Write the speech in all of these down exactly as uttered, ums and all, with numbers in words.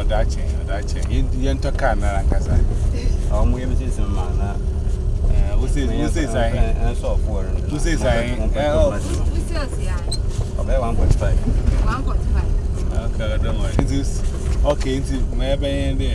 oh that chain that chain you to car na nkasa oh mo yemi sisi ma na eh we say we say say and so for we say say oh we say say okay one point five one point five okay don't worry it is okay it maybe there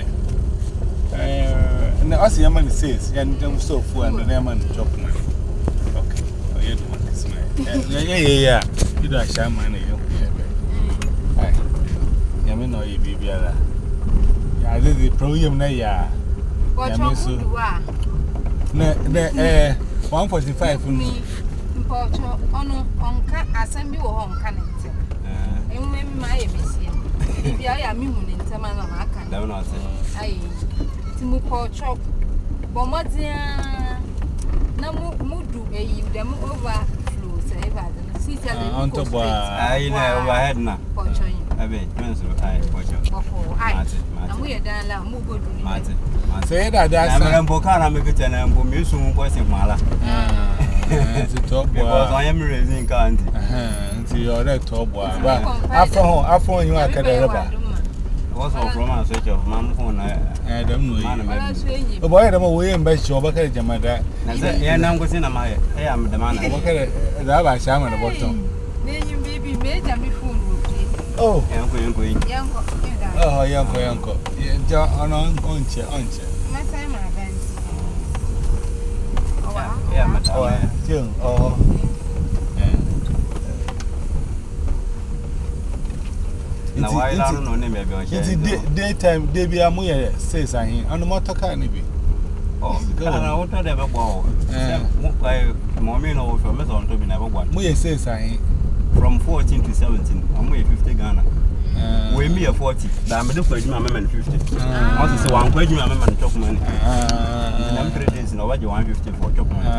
eh na us your money says you dem so for and na man chop money okay oh you do this man yeah yeah yeah you do a share money you eh ya me no e bibiara ya the problem na ya ya me so na na eh one forty-five ni mpocho ono onka asambi wo ho nka nte eh enwe mi ma ye besia bibia ya mi hu ne ntama na ma aka da na ase ai ti mu pocho bomodia na mu mudu eyi dem overflow say ba da si se le on to boy ai na overhead na pocho yin abi menso ai pocho boko ai na mu ye dan la mu godu ni mate say that that's na mbo kana me kete na mbo me su mu kwese mala to top boy because I am raising candy eh nti your that top boy but after home after you are kada reba what's all from a switch of mam phone eh dem no yi o boy dem wo ye mba shi obaka jamada na ya na ngosi na maye eh am de mana obaka da ba sha ma na bottom me nyim bibi me ja mi phone wo oh yanko yanko yanko oh yanko yanko ja ono onche onche ma sai ma ben oh wow yeah mata oh jing oh na why la no ne me be o che it's daytime day bia mo ye says ahin ono motoka ni bi oh kana water de be gbo eh mo kai mo me no so me so on to bi na be gbo mo ye says ahin from fourteen to seventeen am we fifty Ghana we me forty da me do for adwuma me man fifty also say wan kwa adwuma me man chop money ah na three days na waje one fifty for chop money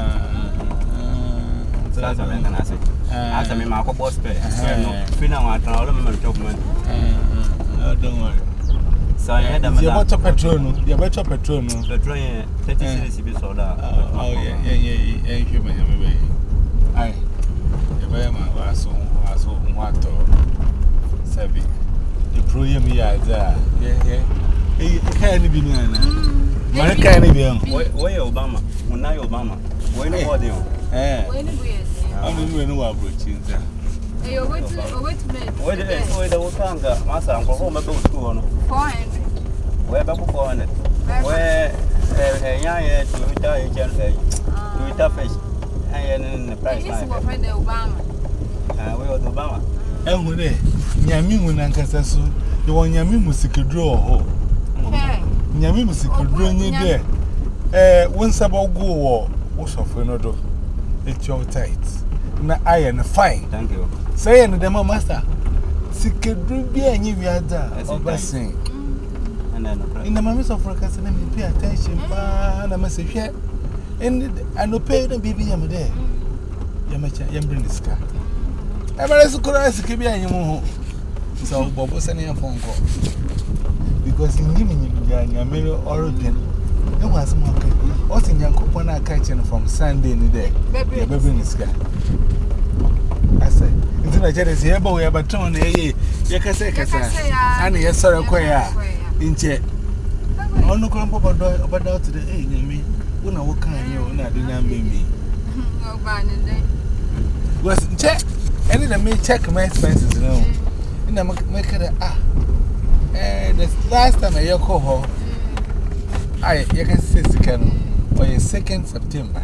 so that's what I can say after me ma ko boss pay no fina wa tan all me man chop money ah don't worry so yeah da me you want petrol no you better petrol no petrol yeah thirty cedis be so da oh yeah yeah yeah yeah human ya me be ai e be ma wa so wa so wa to seven the program here there yeah yeah eh kai ni bi no na ma kai ni bi on we Obama una Obama we no body on eh we ni buye oni ni we no wa brochi nza eh yo wetu wetu me we de we de wotanga masa nko ho me be school no four hundred we be four hundred we eh yan ye Toyota e Chelsea Toyota fish eh ne price na is what friend Obama ah we Obama ehu ne nyami mu na nkasa so de won nyami musikidro ho eh nyami musikidro nyi de eh wonsa bogo wo wo sofo no do it's your tight na iron fine thank you say no dem master sikidro bi anyi wiada obasin and then in mama sofo kasa na me pay attention pa na me se hwe and I no pay no bibi yam there yamacha yambre niska Emere sukura sikibi anyimu ho. So bobo sene ya phone call. Because in him in ya nyamere organ. E was mo okay. O tin yankopon na aka chen from Sunday ni there. Ya baby ni sika. I say, nti na jere se eba we eba ton na ye. Ye kasa kasa. Ana ye sore kwa ya. Nche. Onu ko mpo bodo obodo to the eh nyame. Una wo kan ye o na de nyambe mi. Oba ni dey. Was check. And then I check my expenses now. And I make it ah. Eh, the last time I call her, I you can say second or second September.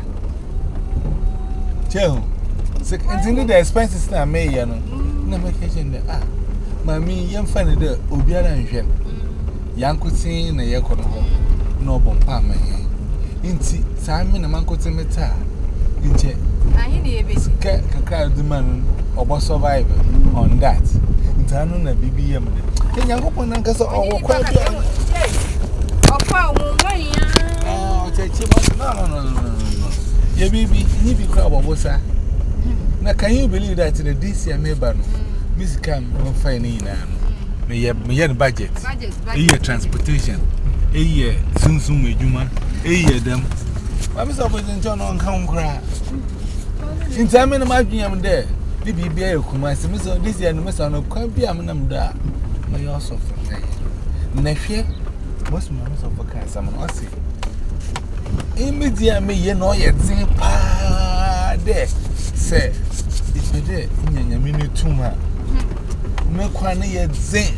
Tell second the expenses now may you know. No make it ah. Mammy, young funny the Obiara and Jen. Yankutin a yakono no bompame. Inti Simon and Manco Timeta. Inche. I hear the basic Kaka the man. Obo survive on that. Intano na B B M. Ke Yankopon na nkasa owo kwa bia. Ofa wo ya. Ah, chechi no no no no no. Ye bibi, ni bi kwa bobosa. Na can you believe that in the this year neighbor no? Music am no fine ina no. Me ye me ye budget. Budget, E ye transportation. E ye sunsun edwuma. E ye dem. Wa me suppose njo no nka nkra. Intame na madwin am there. The B B A Kumasi, Miss this year, Miss on a quampy am da. My also for me. Nefie, most members of a kind, some of us. Immediately, me, you know, yet sing pa there. Say, if you did, in your minute too much. Make one yet sing.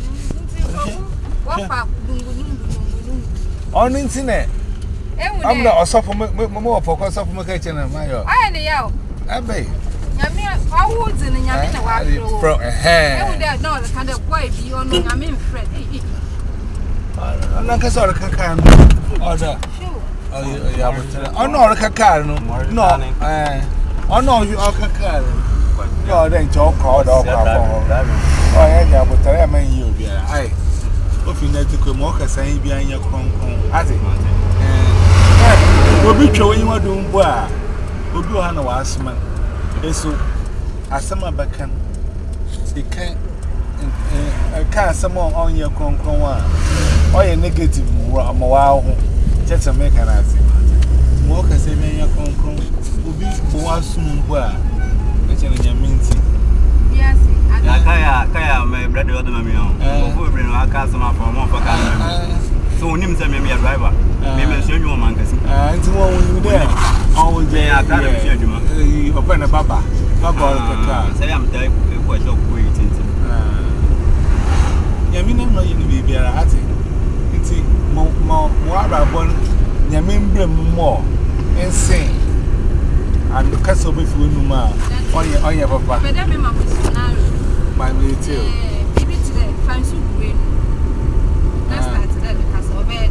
On internet. I'm not a sophomore, more focus of my kitchen and my. I know. I bay. I woods in Yamina from a hair. No, the kind of wife you know, I'm in friend. I'm not a sort of cacan order. Oh, yeah, oh, no, a cacan. No, oh, no, you are cacan. No, then talk crowd or oh, yeah, but I mean, you, yeah, I. If you need to come walk a sign behind your con, as it will be showing you are doing well. We'll do a was man. So, as some of Bacan, it can't. I can't summon on your con or a negative wow. Just a mechanism. Walk a say, man, your con will be for soon. Well, which I mean, yes, Kaya, Kaya, my brother, other mammy, who bring our customer from one for car. So, him send me a driver. Maybe show you a man. And to one you there. Always there, I can't show you. Open a papa. Papa, say I'm telling you what you're waiting. Yamina, no, you be at it. It's more, more, more, Yamin, more insane. And the castle before you know, on your papa. My way too. Maybe today, find soup green. That's not today, the castle bed.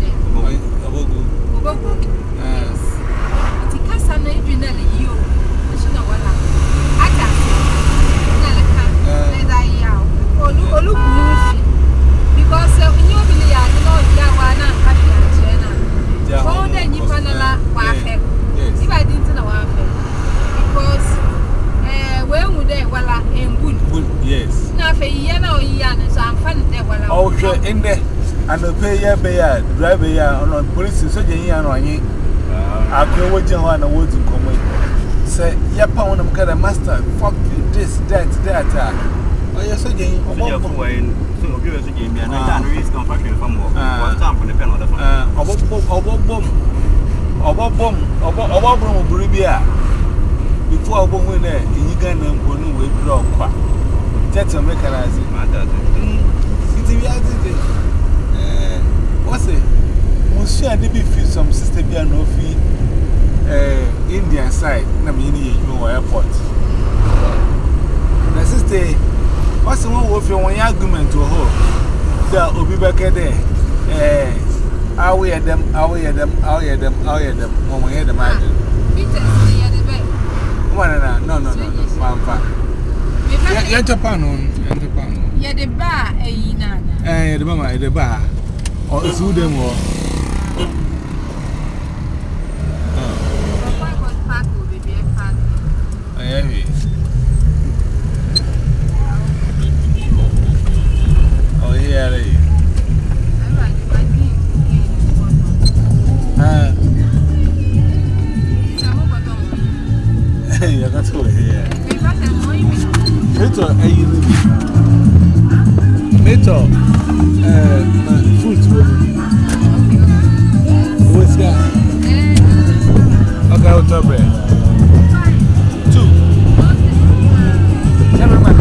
Yes. The castle, you know, you. I should know what happened. I can't say. Let I yell. Or look, or look, because when you believe I know you are not happy and China. Oh, then you can allow warfare. If I didn't know warfare. Because when would they well and good? Yes. Now, for you know, Yan, so I'm fun there. Well, oh, in there, and the pay ya pay ya, drive ya on police, so you are on ye. I could watch you on the woods in common. Say, Yapa on them got a master, fuck this, that, that. Oh, yes, again, so you as a game, and I can't risk confession from one time from the pen of the phone. Or bomb, or bomb, or bomb, or bomb, before I go in there, you can go no way draw quack. That's a mechanism. It's a reality. What's it? Monsieur, did you feel some sister be no fee? Indian side, Namini, you airport. The sister, what's the one with your one argument to her? There will be back there. I'll wear them, I'll wear them, I'll wear them, I'll wear them, when we hear the matter. No, no, no, no, Mamma. You're Japan, Japan. You're the bar, eh, Nana. Eh, the mamma, the bar. Or it's who them were. Oh, yeah, yeah, that's cool here. Meto, are you Meto, uh, fruit. What's that? Okay, I'll tell you. Two. Never mind.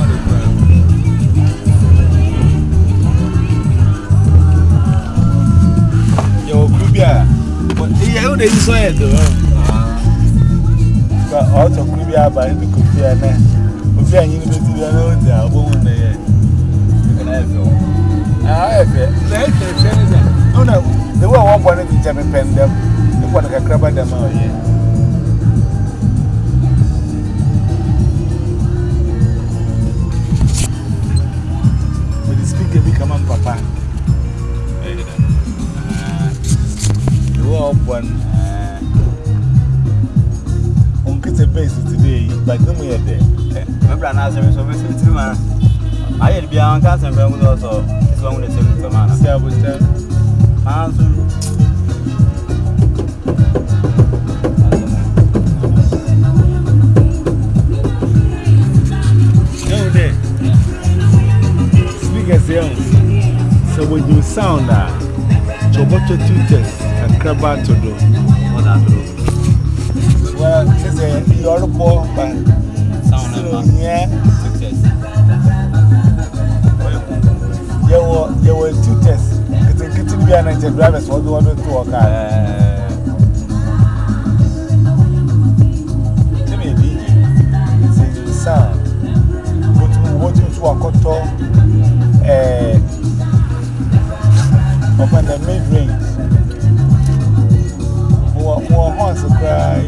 Yo, Kubia. But yeah, they saw it though. But also, could be about the Kubia. If you are in the video, they are woman there. I have it. No, no, they were one point in German pen them. They want to grab them out here. But the speaker become a papa. They were one. It's a basis today, but no more there. Remember, I'm not so busy too, man. I had to be on cast and bring also this one with the same man. See, I was there. No, there. Speakers, young. So when you sound. Choboto tutors and crabba to do. What that do? Well, it's a Europe, but Sound so, and yeah. success. There were there were tutors. It's a kitchen beer and drivers. What do you want to work out? Jimmy D J. It's a sound. What you want to work out? Eh. Open the mid range. More horns to cry.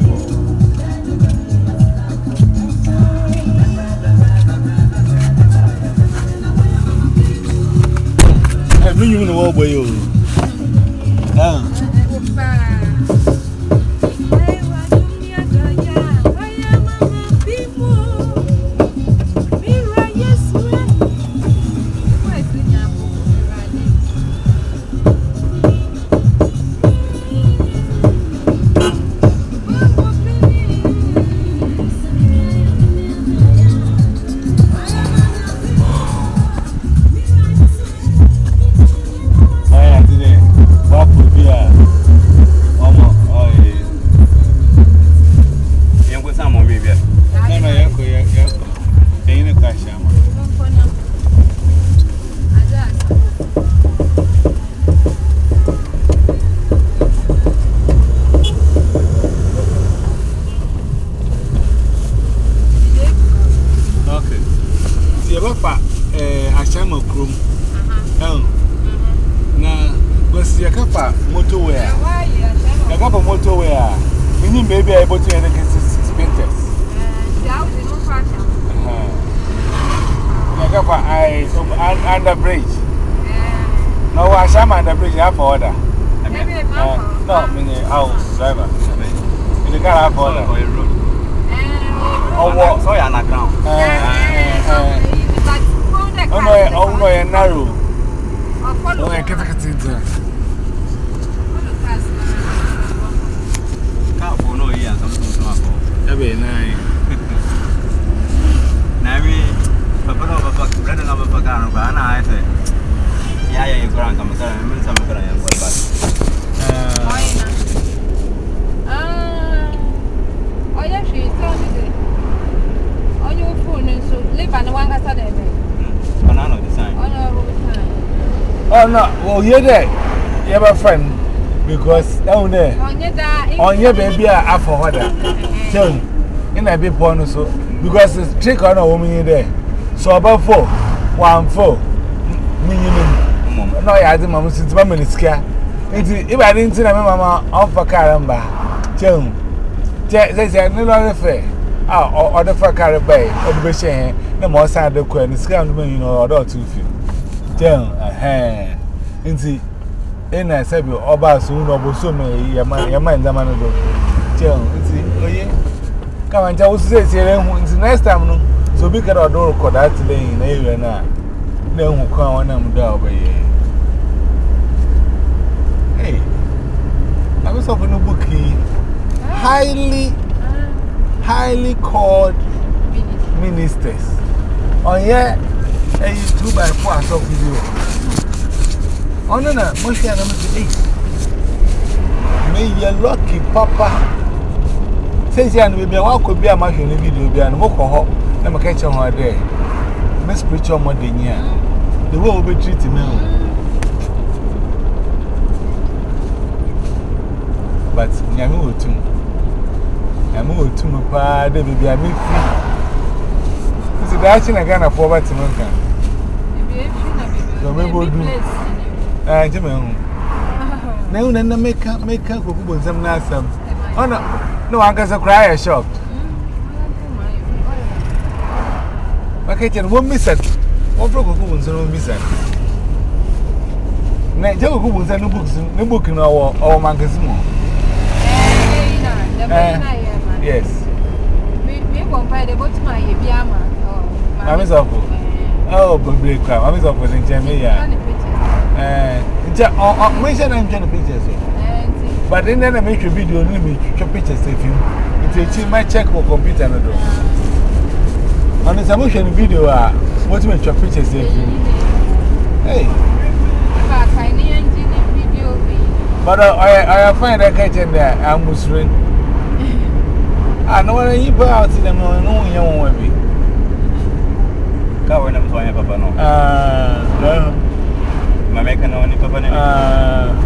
I mean, you know what, boy. Ah. Under bridge. No, I sham under bridge. I have order. No, I mean, house driver. In the car, I have order. Oh, what? So you're on the ground. Oh, no, oh, no, you're narrow. Oh, I can't get it. Can't for no year. Something to happen. Every night. Papa no papa brother no papa kan ba na ai say ya ya grant am say me some grant ya what bad ah ah oya she tell me dey on your phone so live and one kasa dey be banana design on your design oh no well you there you have a friend because down there on your da on your baby a for order tell in a bit porn so because it's trick on a woman there. So about four, one four, minimum. No, I had mamma since mamma is scared. If I didn't see my mamma off a caramba, tell me. They say, no longer fair. Ah, or the for carabay, or the Beshan, no more side of the coin, scam, you know, or two feet. Tell a hand. And see, and I said, you're about soon or so many, your mind, the man of the tell, see, oh, yeah. Come and tell us, say, next time. So we can order for that today in area now. Then we come on them down by hey, I was opening a book here. Highly, highly called ministers. Oh, yeah, a two by four of video. Oh, no, no, most of them eight. May you lucky, Papa. Says, and we could be a machine video, and walk on. I'm a catcher on there. Miss Spiritual Monday, yeah. The way will be treating me. But Yamu will too. Yamu will too, my father, baby, I mean, it's a dashing again of forward to Monka. So we will do. Ah, Jimmy. Now, then, the maker, maker who was some nice. Oh, no, no, I guess a cry shocked. Okay, one miss it. One broke who was no miss it. Now, who was no books, no book in our our magazine. Yes. We won't buy the boat to my Yama. I miss up. Oh, but break crap. I miss up with Jamia. Eh, mention I'm trying to pictures. But then I make a video, let me make pictures of you. It's a my check for computer. On this emotion video, what you make your pictures of you? Hey. But I find that kitchen there, I'm Muslim. I know when you put out in the morning, no young one be. Go when I'm going to Papa. No, uh, my making only Papa. Uh,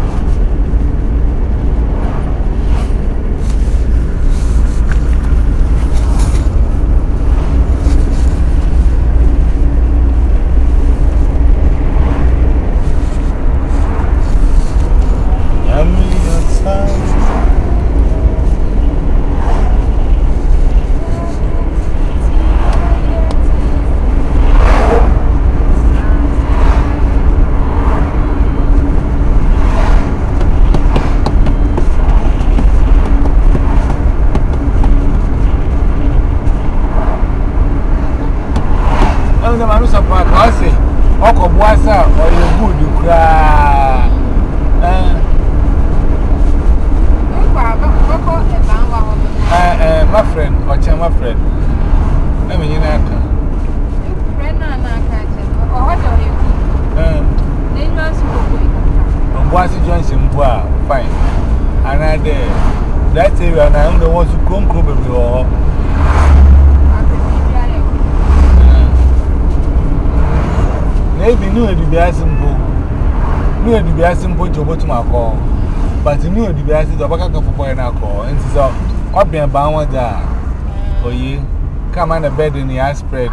simple to go to my call, but you knew the best is a back of a boy and alcohol, and so I'll be a bound there. Oh, ye come on a bed in the ice spread.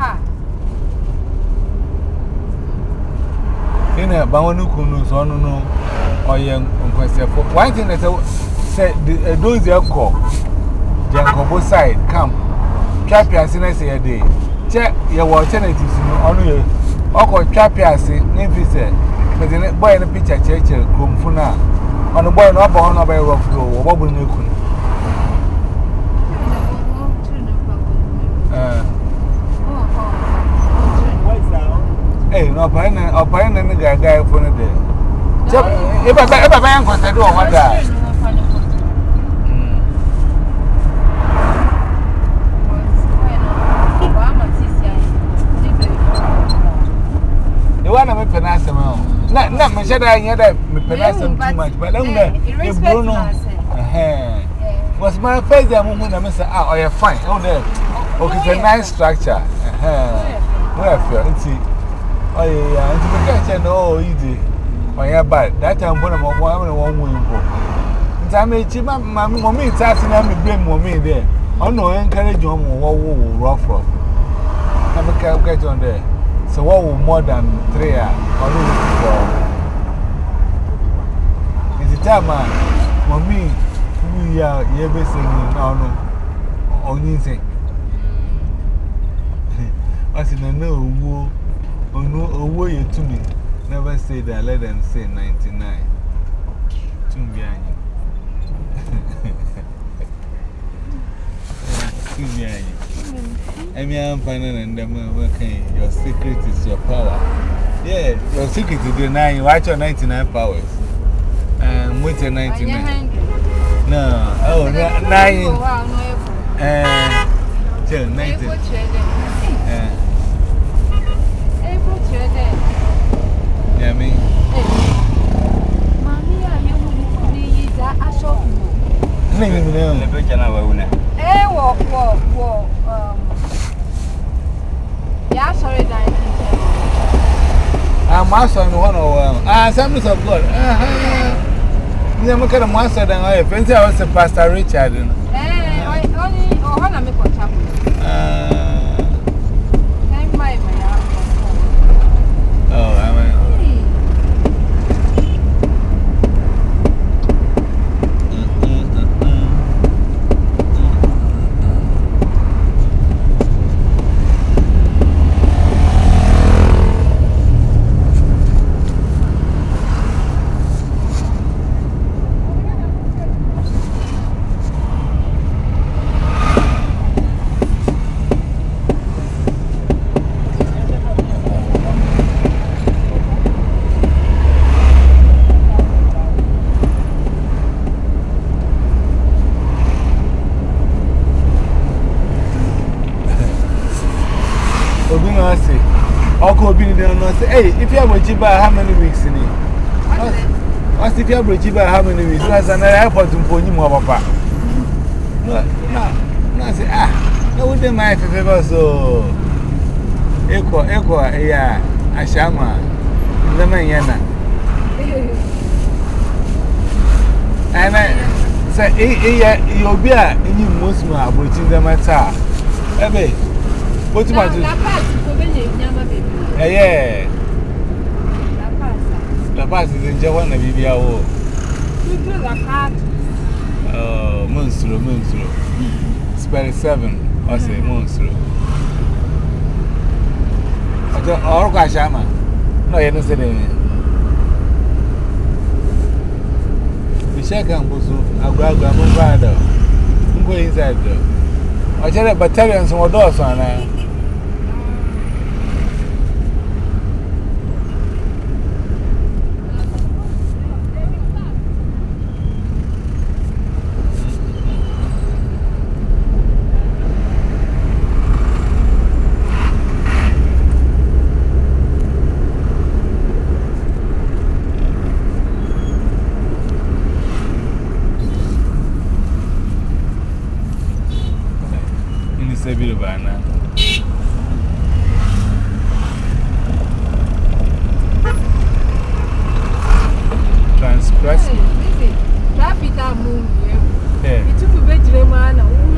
In a Bawanuku, so no, or young question. One thing that said those your call, Janko both side come, trap your sinners a day. Check your alternatives on you, or trap your sin, if but the boy in the picture, church, Kumfuna, on the boy not born of a rough road, or what will you could? Eh, no, Pine or Pine and the guy for a day. If I ever bank was I do what that. You want to make penance. Not not much that I had a penance too much, but I'm there. If Bruno was my face, the moment I miss out, oh, you're fine. Oh, there. Okay, it's a nice structure. Where I feel it's oh, yeah, and to catch and oh, easy. Oh, yeah, but that time when I'm one wing for. Time a cheap, my mommy is asking me to blame mommy there. Oh, no, encourage you on rough rough. I'm a calculator on there. So what will more than three years? It's a time, mommy, we are ever saying, no, no, only thing. What's in the no, oh, no, way to me. Never say that, let them say ninety nine. Tumbiani. Tumbiani. I mean, I'm finding and them working. Your secret is your power. Yeah, your secret is deny you. Watch your ninety nine powers. And wait till ninety nine. No, oh, nine. Uh, till ninety. Uh, yeah, me. Mommy, are you need that? I saw you. No, no, no. Eh, walk, walk, walk. Um, yeah, sorry, that I'm master on one or one. Ah, Assemblies of God. Ah, you never kind of master than I fancy. I was a Pastor Richard. Eh, only or how I make a chapel. Ah, I'm my man. Oh, I mean. Hey, if you have a jiba, how many weeks in it? What's the average by how many weeks? As an airport to pony more, Papa. No, no, no, say, ah, no, with the mic, so equal, equal, yeah, I shama, the man, Yana. And I say, eh, you'll be a new Muslim, which in the matter. Ebe, what you want to do? Yeah. La Paz is in Jawana, Bibia. Oh, Monstro, Monstro. Spell seven, I say Monstro. I don't know, Kashama. No, you don't say anything. The check and Buzu, I'll grab a mobile. I'm going inside though. I tell you, battalions and doors on there. A bit of Anna. Transpress. Rapida move. Yeah. It took a bit of man.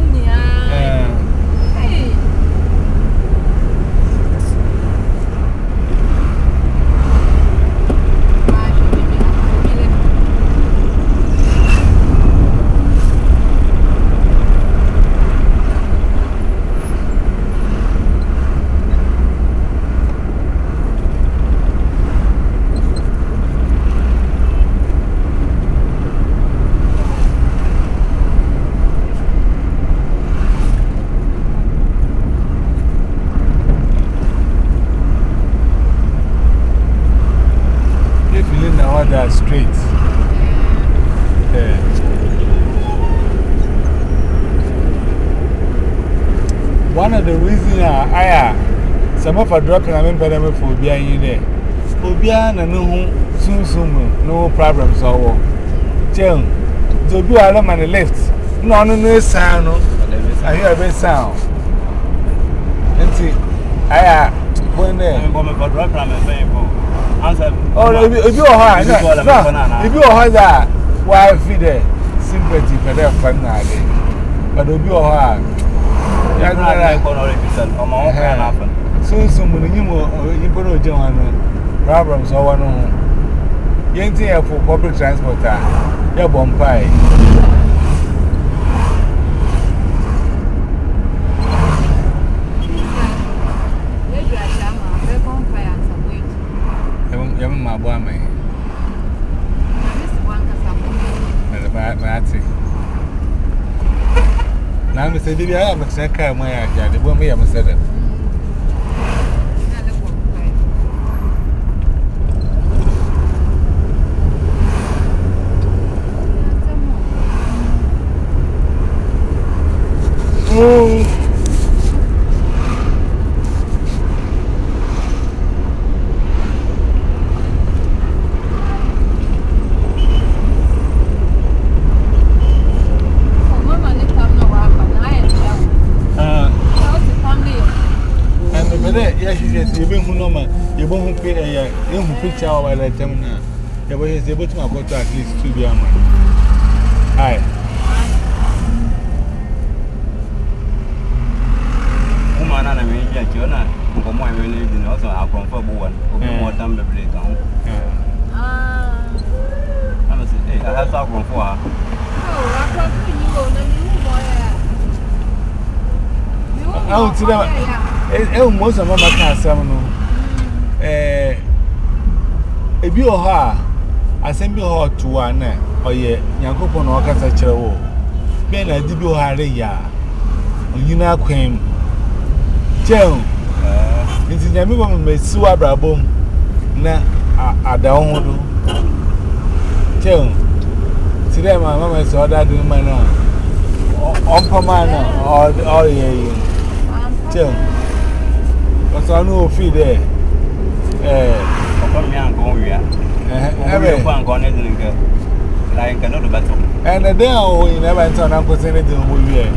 Straight. Yeah. One of the reasons I uh, some of a dropping a member for being you there. For being a no soon soon, no problems or Jim. To be a on the left. No, no, no sound. I hear a bit sound. And see, I when there. I'm going to drop from a vehicle. Oh, if you are hard, if you are hard, why feed the sympathy for their fun? But if you are hard, you are not like so soon when you put a problems or one. You ain't here for public transport, you're bomb pie. My boy, man. That's it. Now, Mister D, I am a second. My idea, the woman, I am said it. Oh. You bring home, you won't pay a young picture while I tell now. You were able to go to at least two be a man. Aye. Woman, and I mean, yet you're not from my religion, also a comfortable one, more time the break down. Ah, I must say, hey, I have talked before. oh, I thought you were I would say that most of them can't say, eh, if you are, I send you hot to one, or ye, Yankopon or Casacho. Ben, I did you hurry ya. You know, Queen. Joe, it is never going to be Sua Brabo. Na, I don't know. Joe, today my mamma saw that in my now. Umpamana or ye. Joe, what's I know feed there? Eh, come here and go here. Every one gone in the like another battle. And the day oh, you never enter on Uncle Senate in the year.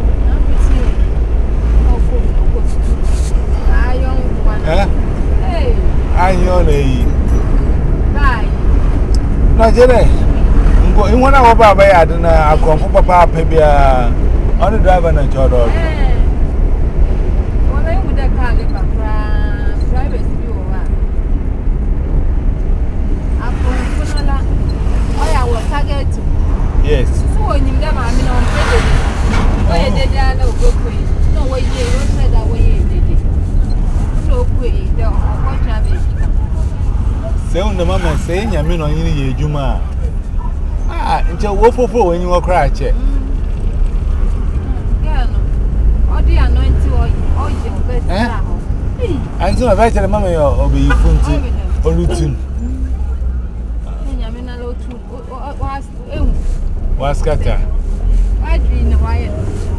I know they bye. No, Jenny. In one hour, Baba, I don't know. I come for Papa, maybe on the driver and your dog. Well, I would have called it a private view. I was targeted. Yes. So when you never, I mean, on Friday, where did I know go quick? No way, you said that way. So quick, there are what travel. Say on the mama saying, I mean, on any Juma. Ah, it's a woeful when you are crying. Yeah, no. All the anointing or your best. And so I bet the mamma or be funty or routine. Was Kata? I dream the wire.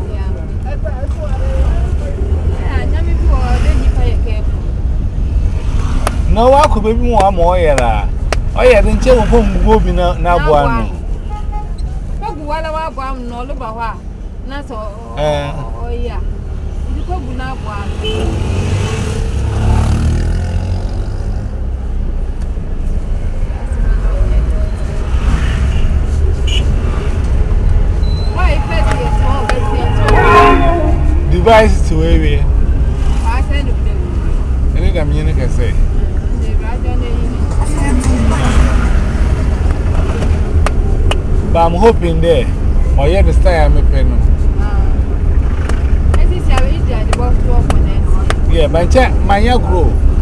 No, I could be more more. Oh, yeah, then tell him go be now one. While I was no look about not so. Oh, yeah. You could be now one. Device to area. I send it. I think I'm going to say. But I'm hoping there. Or yet, the style I'm a pen. Yeah, my chat, my young grow.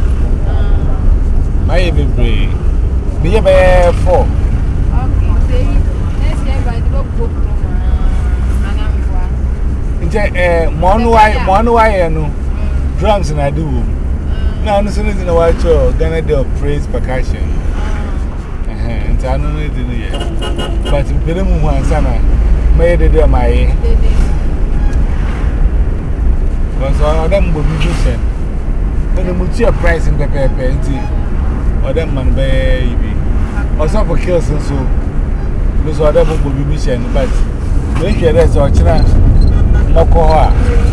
My baby brain. Be a four. Eh, Monway, Monway, no drums and I do. Now, no sooner than a white show, Ghana Day of Praise Percussion. And I don't know it yet. But in Piramu, one son, made it there my ear. Because all of them will be decent. When the Mutia price in the paper, or them man baby. Or some for kills and so. Those are them will be mission, but make it as our china. Mokoa.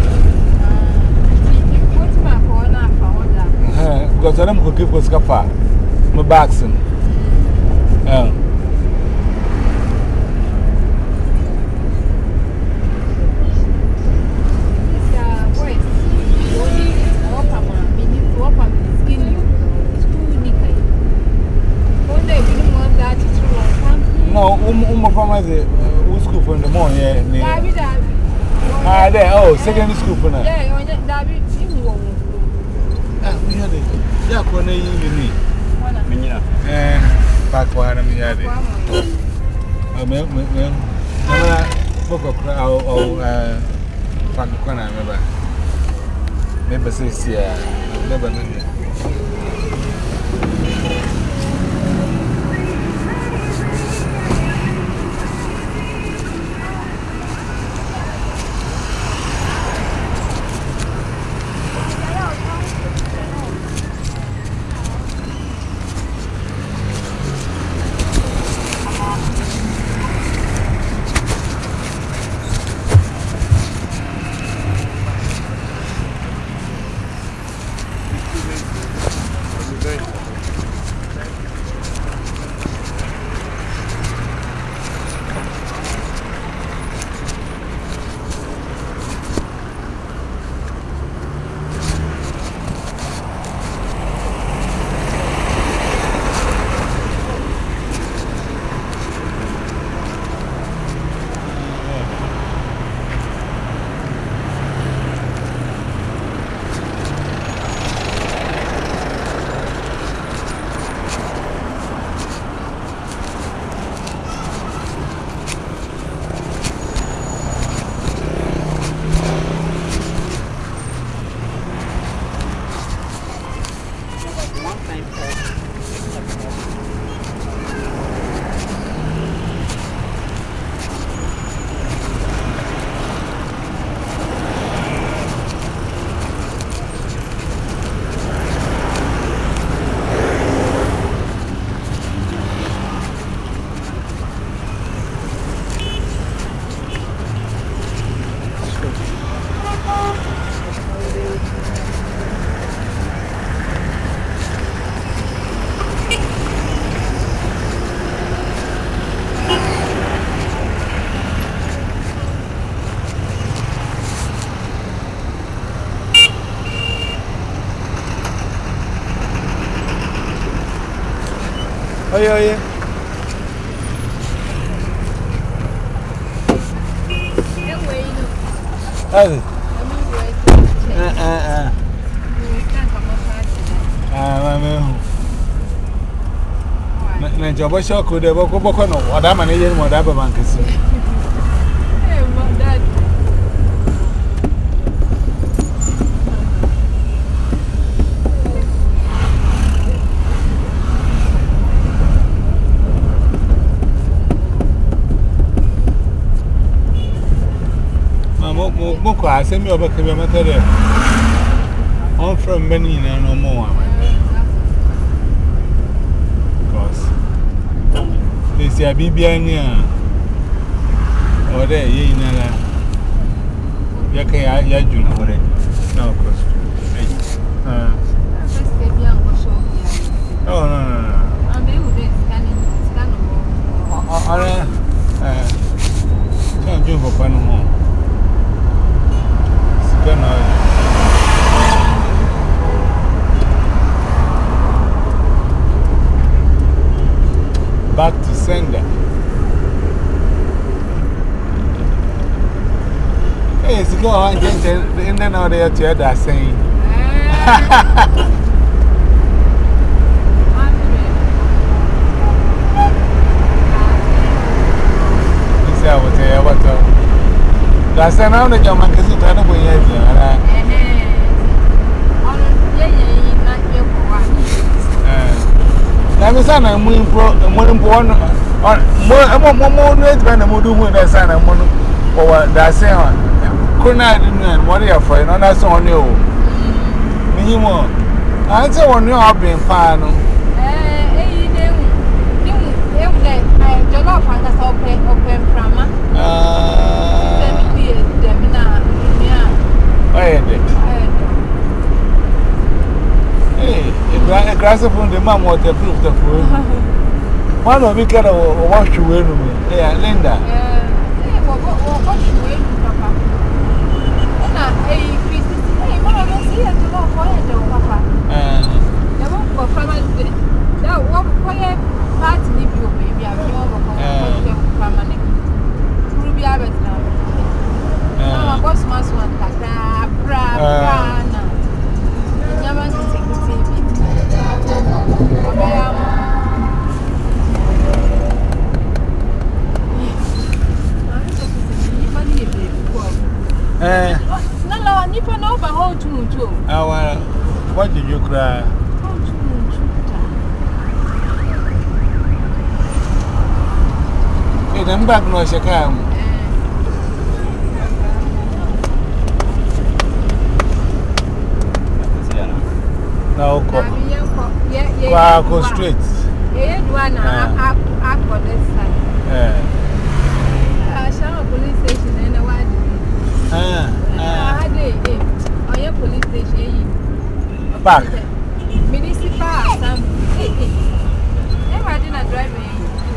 Because I don't keep with Scapa. My backson. Oh. No, um, um, from the school from the morning. Ah, there, oh, secondary school for now. Yeah, you that be ah, we had it. Yeah, for na you me. Minya. Eh, back one me had it. Oh, me me me. Na book of crowd or uh back corner remember. Remember says yeah, never know. Oh, yeah, yeah. Hey. Uh, uh, uh. Ah, my man. Job shock could have woke up on what I'm an agent, what I'm a man can see. Moko, I send me over to your mother. I'm from many no more. Because they say a B B N or there, ye nana. Yaka, I do know what it is. No, of course. Oh, no, no, no. I'm able to scan more. Can't do for no more. Back to sender. Hey, it's go on, and then out there to that saying. This I will tell you what. Last time I was a German because it's not a way. I'm a son, I'm winning pro, and one born on more more rate than a modu with a son and one or that same. Couldn't I didn't what are you afraid? No, that's on you. Minimum. I answer on you have been fine. Eh, you didn't jog off and that's open open from ah, them now. I had it. A grass upon the mom waterproof the food. One of you can wash you in me. Yeah, Linda. Wash you in, Papa. A piece of hey, what I don't see it to go for it, Papa. There won't go from it. Now, what quiet part leave you, baby? I'm your family. Ruby Abbott now. Now, what's my one? Bra, bra, bra. Eh, no, no, you can overhaul too. Our, what did you cry? Hey, I'm back no Chicago. No, go go straight. Yeah, one up up for this side. Yeah. I shall police station and a while. Ah, ah. On your police station. Back. Municipal. Some. Never didn't drive me.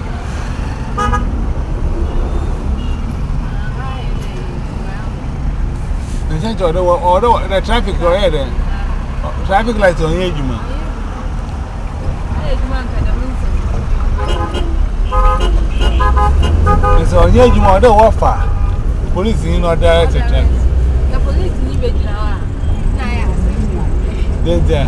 Although the traffic go ahead. Traffic lights on here, Juma. It's on here, Juma. Don't offer. Police in not direct traffic. The police in the now. Then there.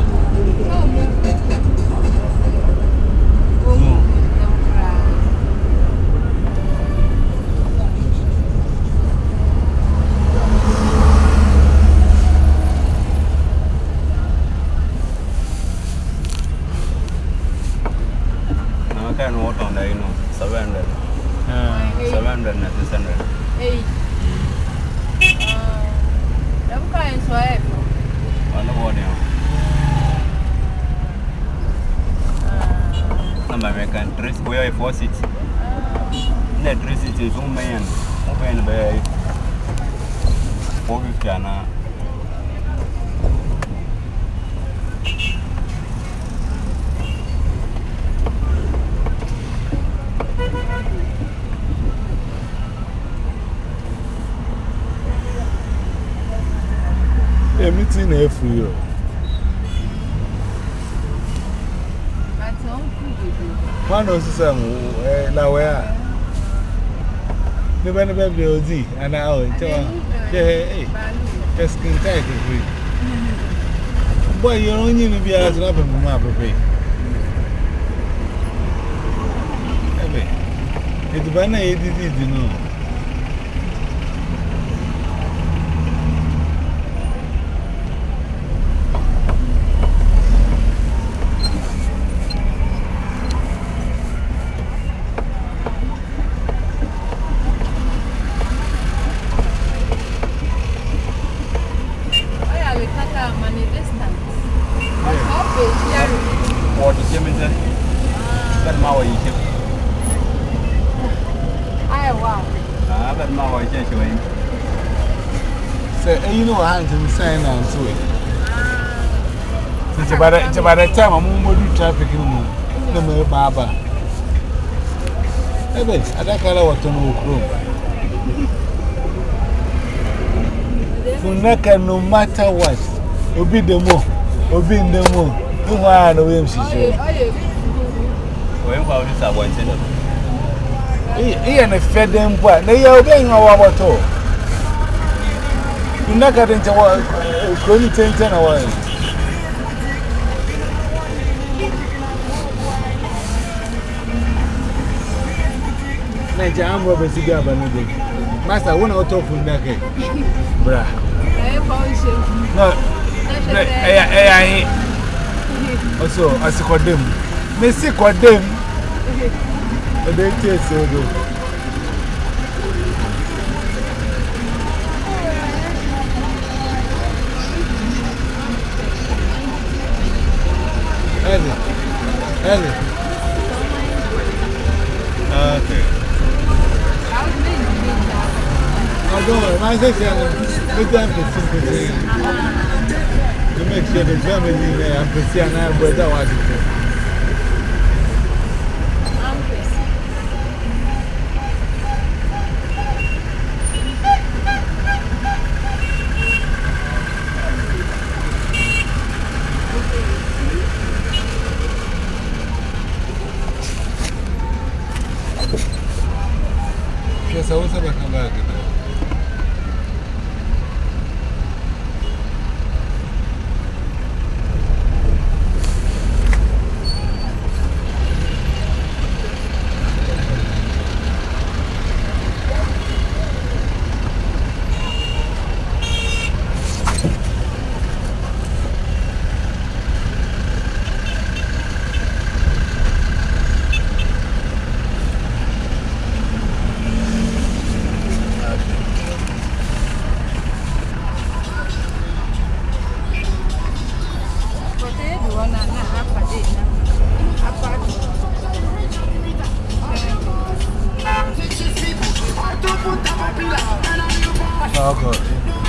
American dress, we are four seats. Net dress is one man, open by four fifty. A meeting every year. But One of some now where the baby Ozi and now just skin tight. Boy, you only be as up and map of it. It's banana, it is, you know. You know, I had to sign on to it. It's about the time I'm going to do traffic in the Mary Baba. I don't know what to know. No matter what, obi the more, obi in the more. No one knows him. When about this, I want to know. He and a fed them, but they are obeying our water. You not get into what Connie ten away. Naja, I'm Robert Sigaba. Master, I want to talk from that. Bra. No, I also, I see them. Messi called them. They taste so good. Eddie, Eddie. Okay. I don't know. My sister, we don't have to to make sure the family there and pursue and I brother what it is. Yes, I was about to come back. Oh, God.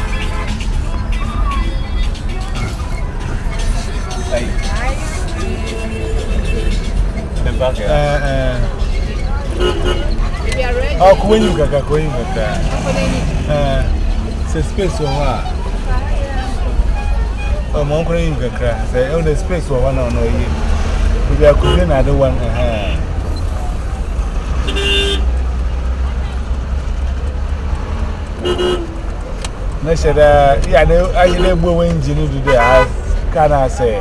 Hey. Come back here. Oh, when you got going with that. It's a space of what? Oh, my uncle, you got crack. Say, oh, the space of one on you. We are cooking another one. I said, yeah, I didn't go engine to the house. Can I say?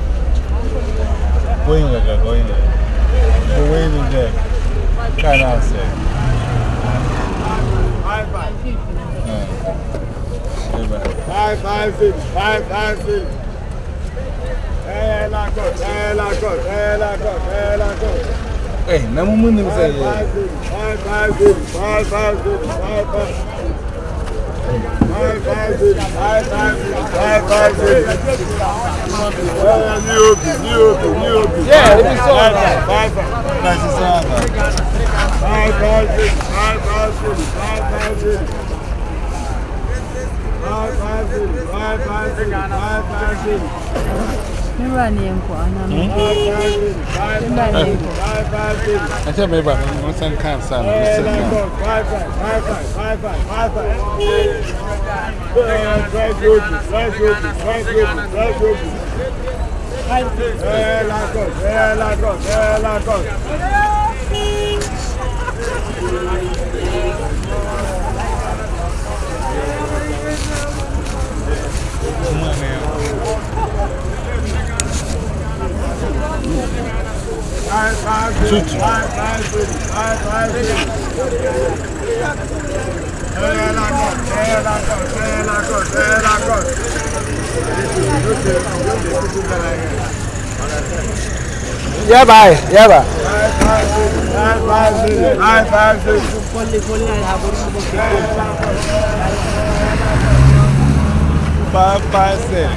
Going like going there. Go in there. Can I say? Five, five, five, six, five, five, six. Hey, la cote, hey, la cote, hey, la cote, hey, la cote. Hey, no money was saying. Five, five, five, six, five, five, six, five, five. Five, five, six, five, five, six, five, five, six. New, new, new. Yeah, it's all right. Five, five, five, five, five, six, five, five, six, five, five, six. Five, five, six, five, five, six, five, five, six. Five, five, six. I tell me about one son can't stand. Five, five, five, five, five, five, five, five. Five, good, five, good, five, good, five, good. Eh, la cosa, eh, la cosa, eh, la cosa. Tutu. Yeah, bye. Yeah, bye. Five, five, six.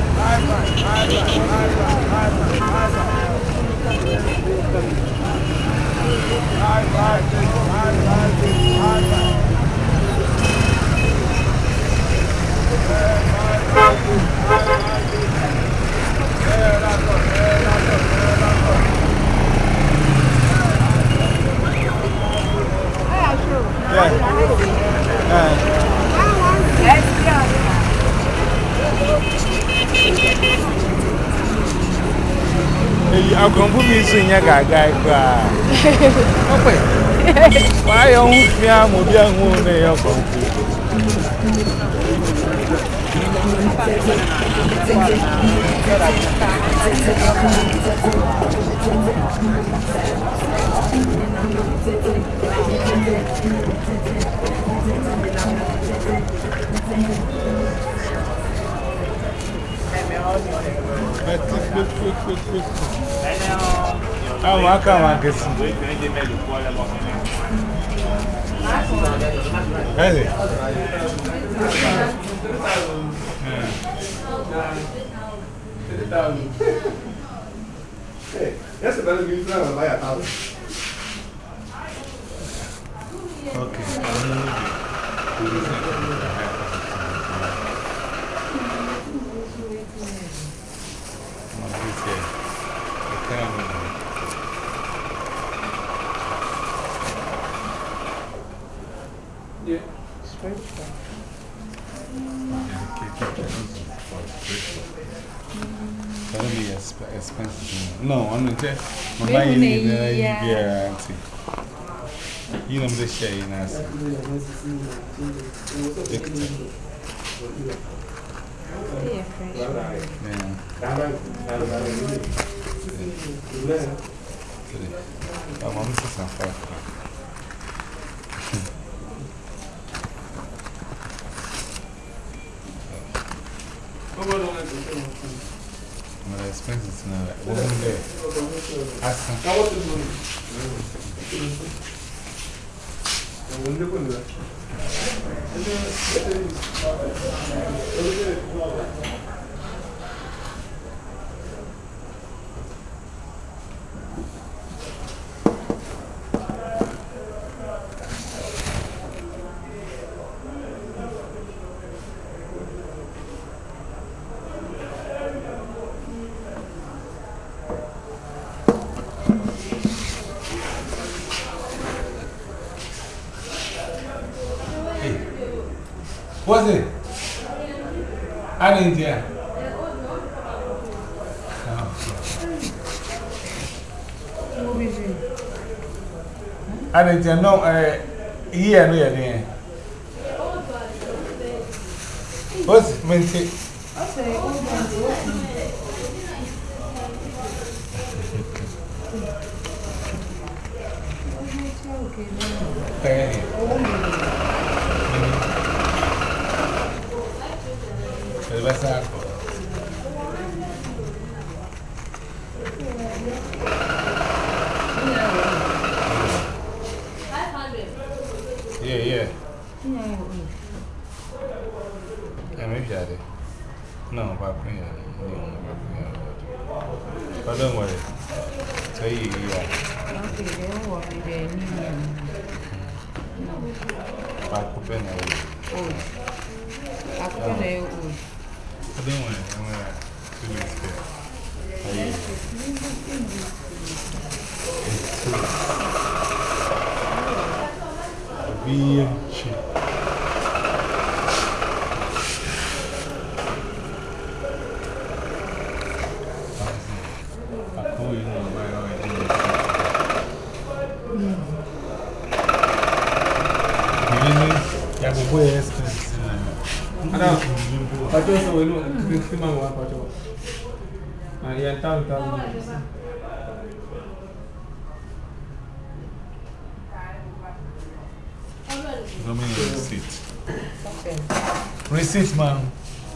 I'm going to put me in your guy. Why don't you have a young woman? I'm not going to get some. Hey. Hey, that's a better view from my house. Okay. Yeah. Straight from. That'll be expensive. No, I'm going to tell you. My money is guarantee. You know, the share in us. I'm going to say something. My expenses now. Wasn't there? Ask him. What's it? I didn't hear. I didn't hear. No, uh, yeah, no, yeah. What's it? Minty. Okay. What's that? Yeah, yeah. Yeah, maybe I did. No, Papa, yeah. But don't worry. So, yeah. Okay, they don't work with their new. Papa, oh. I don't worry, I'm going to do this there. Be cheap. fifty man one part of. Ah, yeah, town town. How many receipts? Okay. Receipts, ma'am.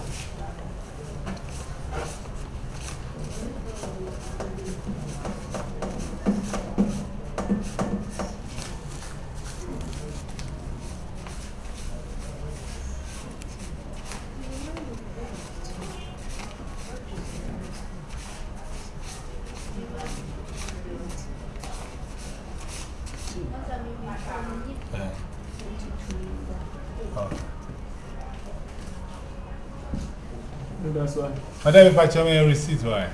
That's why. Madam, if I tell me a receipt, why?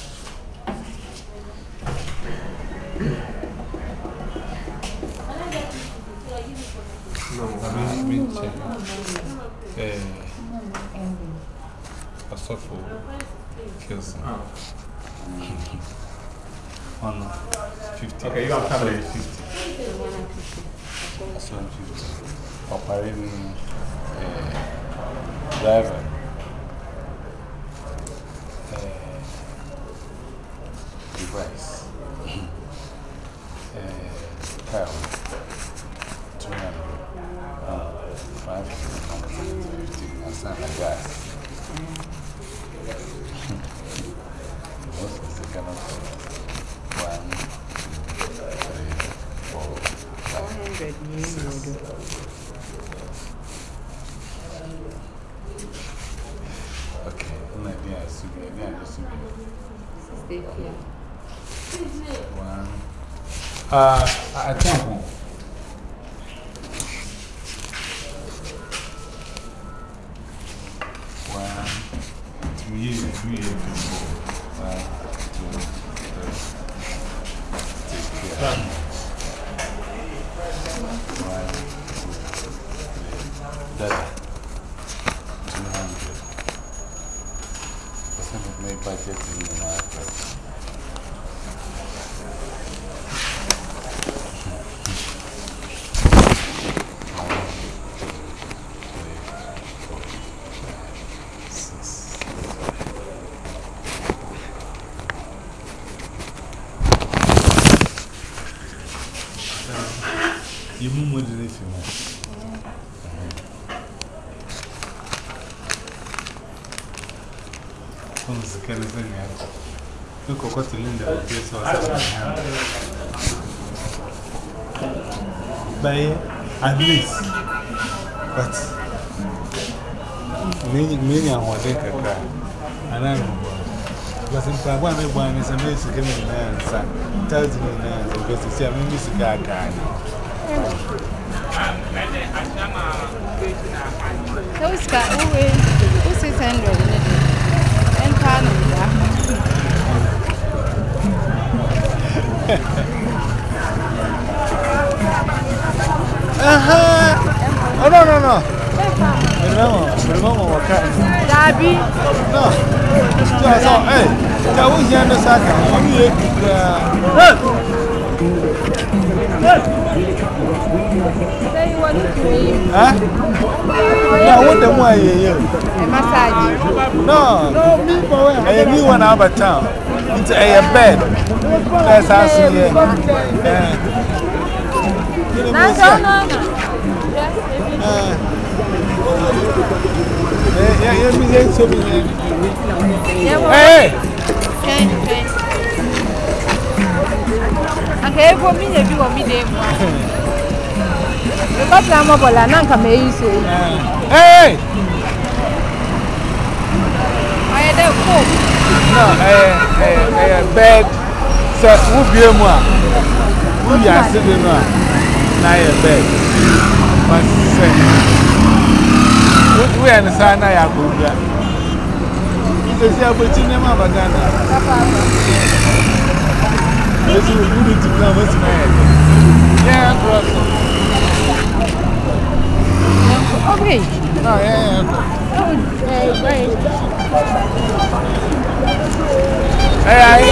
No, I mean, check. Eh, a software kills him. On fifty. Okay, you have tablet. fifty. That's one fifty. Operating driver. Device. Power. two hundred. five fifty. That's not like gas. Most of the kind of one, two, three, four, five, six. Okay, maybe I should be, maybe I should be. One. Uh, I think one. One, two years, two years, four. One, two, three. Take care. One, two, three. That. Two hundred. Percent of my budget in the market. You move more than if you want. What's the kind of thing you have? Look at what the Linda will get so by at least. But many are what they can cry. And I know. Because in fact, one of them is a Mexican man, son. Tells me now because you see a Mexican guy. Those guys who is six hundred and Canada. Uh-huh. Oh, no, no, no. Remember, remember what kind? Darby. No. So, so, hey, I was here in the second. I'm here. Say you want to do Huh? No, what the more you a massage. No, no, me for I me one out of town. It's a bed. That's how she is. No, no, no. Yeah, yeah, me ain't so many. Hey! Okay, okay, for me, if you want me there. Because I'm a bola, I'm come here. Hey! I had a cook. No, a bed. So, who be a man? Who you are sitting on? Now, a bed. But, say, we understand now, I could get. It's a opportunity, my bagana. Let's do it to come with me. Yeah, brother. Okay. No, yeah, yeah. Oh, uh, great. Hey, hey.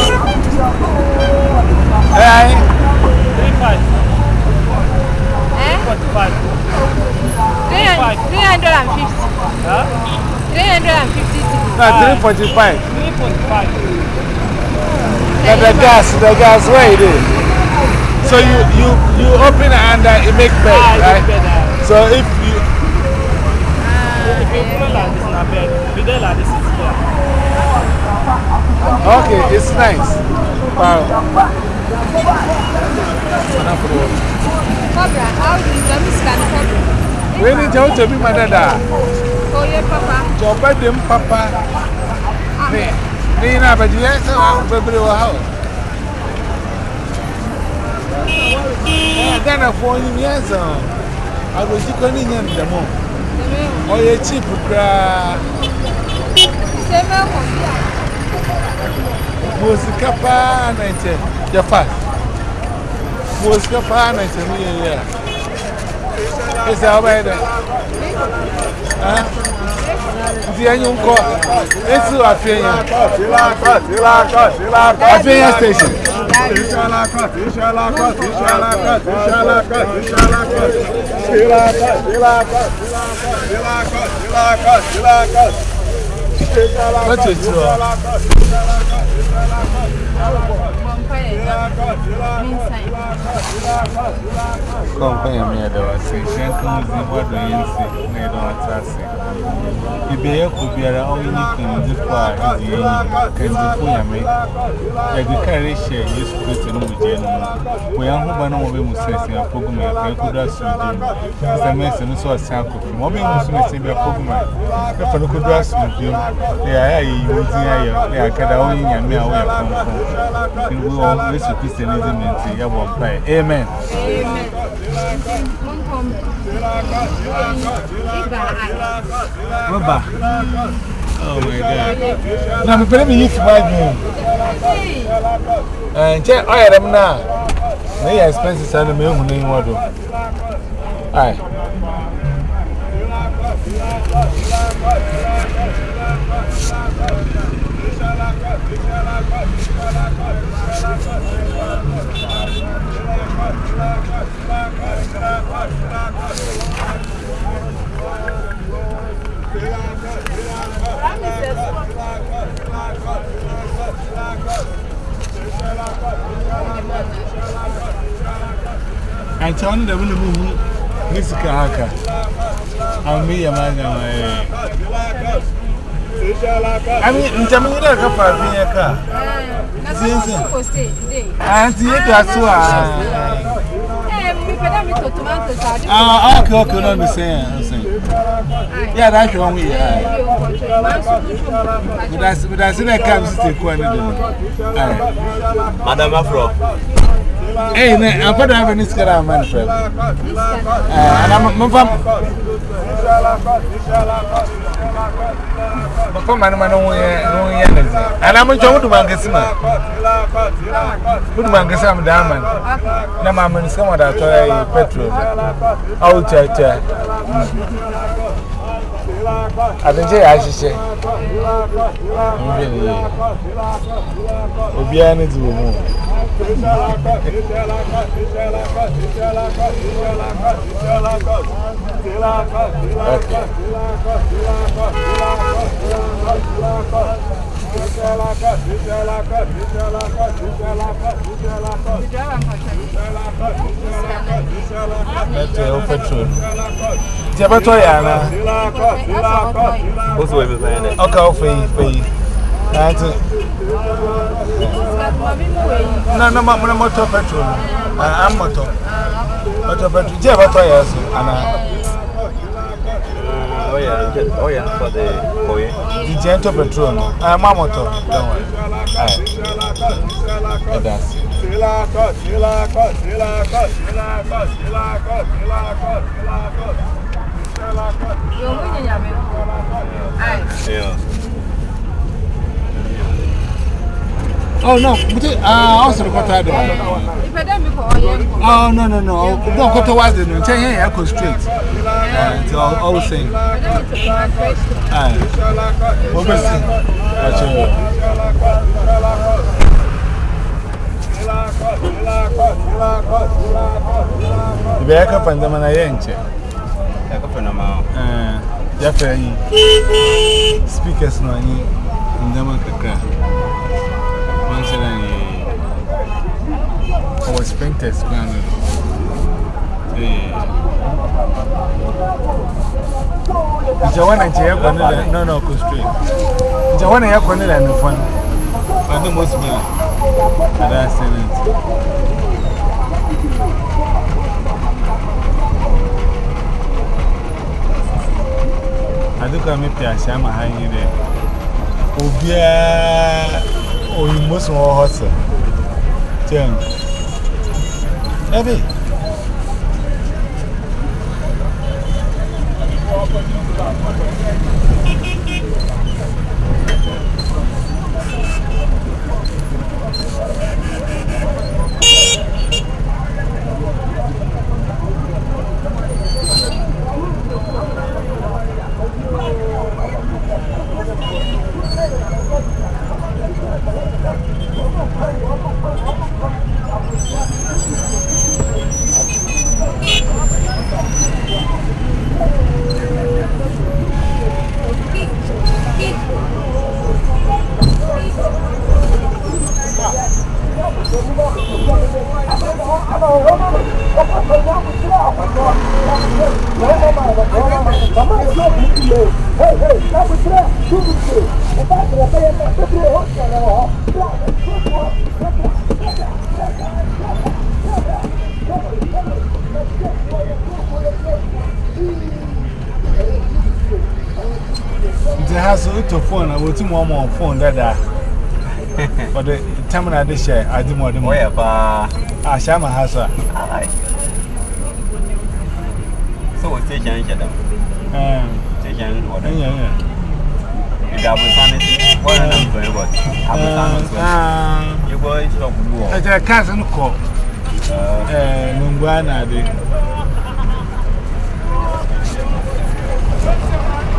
Hey, hey. thirty-five. Eh? forty-five. three hundred fifty. Huh? three hundred fifty. No, three forty-five. three forty-five. But the gas, the gas, where it is? So you, you, you open it and uh, it make bed, right? So if you... If you put like this in a bed, we do like this is here. Okay, it's nice. Wow. Cobra, how do you scan Cobra? We need to be my dad. Oh, your papa. Your bedroom, papa. Me, me, na, but you answer our baby house. Then I phone you, yes, I was going in the moon. Oh, you're cheap, cry. Was the capa and I tell your fast. Was the capa and I tell me, yeah. It's our bed. The annual call. It's a Afia station. What is it? Company me there was saying comes in what do you say no don't trust it be here could be around you can do far is you can do for me ya the carry share you split no with you we am who ba no we mu say say program ya can do as you do say me say no so asan ko mo be mu so say be program e fa no ko do as you do ya ya you tin ya ya kada o yin ya me a we ya kon kon we all this Christianism and ya bo pray amen. Amen. Oh my God. Now, I'm going to use my room. And check all of them now. They are expensive and the main name water. Aye. I told them to move Mister Kahaka. I'll be a man. I mean, in Jamaica, I can't find a car. And see it as well. Ah, okay, okay, no, I'm saying. Yeah, that's wrong. But I see that comes to quality. Madam Afro. Hey, I'm going to have a Niskara man, friend. And I'm from and I'm going to Mangasima. Good Mangasam Diamond. No, I'm in some of that petrol. Oh, chacha. I think I should say. Obiani to move. That's a petrol. Jabatoyana. What's the way we're saying it? Okay, for you. No, no, I'm motor petrol. I'm motor. Motor petrol. Jabatoyas. Oh, yeah. Oh, yeah. For the boy. The gentle petrol. I'm a motor. Don't worry. That's it. Yeah. Oh no, but uh, also got that. Oh no no no, don't go towards the no. Tell you I go straight. Uh, so I was saying. Ah, what was it? The back up and the man I ain't. I go for no more. Uh, Definitely. Speakers no any in them kakra. Once I was painters plan. Eh. Jawana je kwanela no no go straight. Jawana ya kwanela no fun. But the most me. Ada senate. I do come up here, Shama hanging there. Obia, oh, you must know hustle. Tell me, Abby. The house to phone, I will do more on phone that. But the time I did share, I did more than more. I shall my house. So what's the change? Um, take an order. Double sanity. What I'm very what? You boys stop. I can't call. Uh, Lungwana.